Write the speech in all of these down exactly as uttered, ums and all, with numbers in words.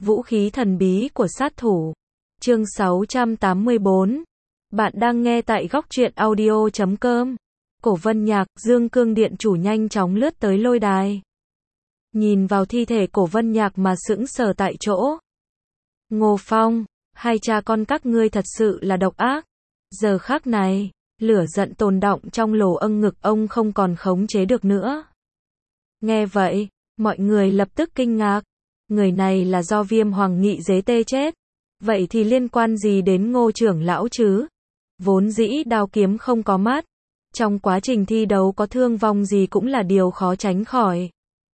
Vũ khí thần bí của sát thủ. Chương sáu trăm tám mươi tư. Bạn đang nghe tại góc truyện audio chấm com. Cổ Vân Nhạc, Dương Cương điện chủ nhanh chóng lướt tới lôi đài. Nhìn vào thi thể Cổ Vân Nhạc mà sững sờ tại chỗ. Ngô Phong, hai cha con các ngươi thật sự là độc ác. Giờ khắc này, lửa giận tồn đọng trong lồ âng ngực ông không còn khống chế được nữa. Nghe vậy, mọi người lập tức kinh ngạc. Người này là do Viêm Hoàng Nghị dế tê chết. Vậy thì liên quan gì đến Ngô trưởng lão chứ? Vốn dĩ đao kiếm không có mắt. Trong quá trình thi đấu có thương vong gì cũng là điều khó tránh khỏi.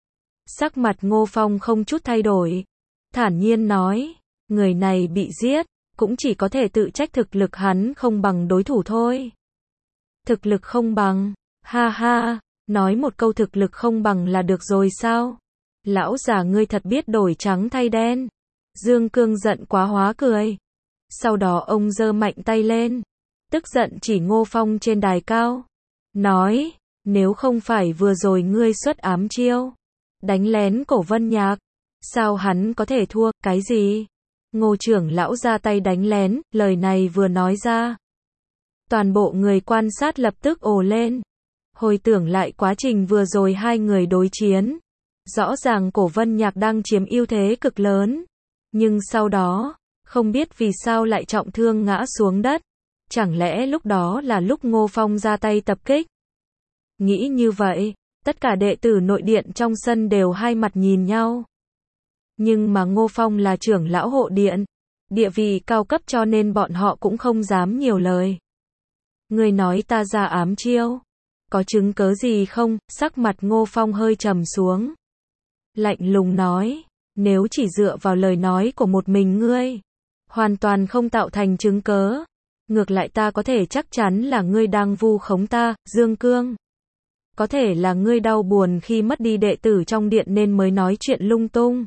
Sắc mặt Ngô Phong không chút thay đổi. Thản nhiên nói, người này bị giết, cũng chỉ có thể tự trách thực lực hắn không bằng đối thủ thôi. Thực lực không bằng, ha ha, nói một câu thực lực không bằng là được rồi sao? Lão già ngươi thật biết đổi trắng thay đen. Dương Cương giận quá hóa cười. Sau đó ông giơ mạnh tay lên, tức giận chỉ Ngô Phong trên đài cao. Nói, nếu không phải vừa rồi ngươi xuất ám chiêu, đánh lén Cổ Vân Nhạc, sao hắn có thể thua, cái gì? Ngô trưởng lão ra tay đánh lén, lời này vừa nói ra. Toàn bộ người quan sát lập tức ồ lên. Hồi tưởng lại quá trình vừa rồi hai người đối chiến. Rõ ràng Cổ Vân Nhạc đang chiếm ưu thế cực lớn. Nhưng sau đó, không biết vì sao lại trọng thương ngã xuống đất. Chẳng lẽ lúc đó là lúc Ngô Phong ra tay tập kích? Nghĩ như vậy, tất cả đệ tử nội điện trong sân đều hai mặt nhìn nhau. Nhưng mà Ngô Phong là trưởng lão hộ điện, địa vị cao cấp cho nên bọn họ cũng không dám nhiều lời. Người nói ta ra ám chiêu, có chứng cớ gì không? Sắc mặt Ngô Phong hơi trầm xuống. Lạnh lùng nói, nếu chỉ dựa vào lời nói của một mình ngươi, hoàn toàn không tạo thành chứng cớ. Ngược lại ta có thể chắc chắn là ngươi đang vu khống ta, Dương Cương. Có thể là ngươi đau buồn khi mất đi đệ tử trong điện nên mới nói chuyện lung tung.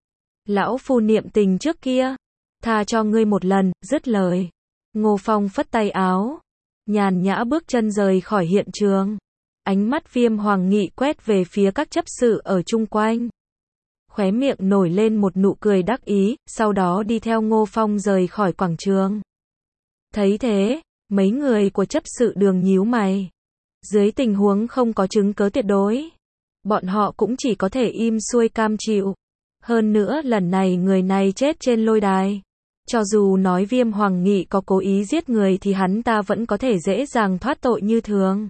Lão phu niệm tình trước kia, tha cho ngươi một lần, dứt lời. Ngô Phong phất tay áo, nhàn nhã bước chân rời khỏi hiện trường. Ánh mắt Viêm Hoàng Nghị quét về phía các chấp sự ở chung quanh. Khóe miệng nổi lên một nụ cười đắc ý, sau đó đi theo Ngô Phong rời khỏi quảng trường. Thấy thế, mấy người của chấp sự Đường nhíu mày. Dưới tình huống không có chứng cớ tuyệt đối, bọn họ cũng chỉ có thể im xuôi cam chịu. Hơn nữa lần này người này chết trên lôi đài. Cho dù nói Viêm Hoàng Nghị có cố ý giết người thì hắn ta vẫn có thể dễ dàng thoát tội như thường.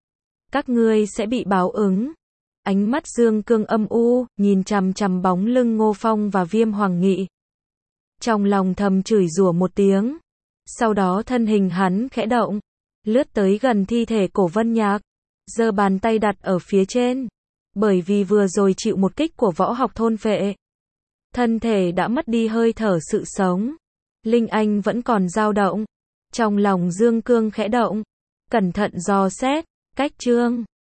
Các ngươi sẽ bị báo ứng. Ánh mắt Dương Cương âm u, nhìn chằm chằm bóng lưng Ngô Phong và Viêm Hoàng Nghị. Trong lòng thầm chửi rủa một tiếng. Sau đó thân hình hắn khẽ động, lướt tới gần thi thể Cổ Vân Nhạc, giơ bàn tay đặt ở phía trên. Bởi vì vừa rồi chịu một kích của võ học thôn phệ, thân thể đã mất đi hơi thở sự sống. Linh Anh vẫn còn dao động. Trong lòng Dương Cương khẽ động, cẩn thận dò xét, cách chương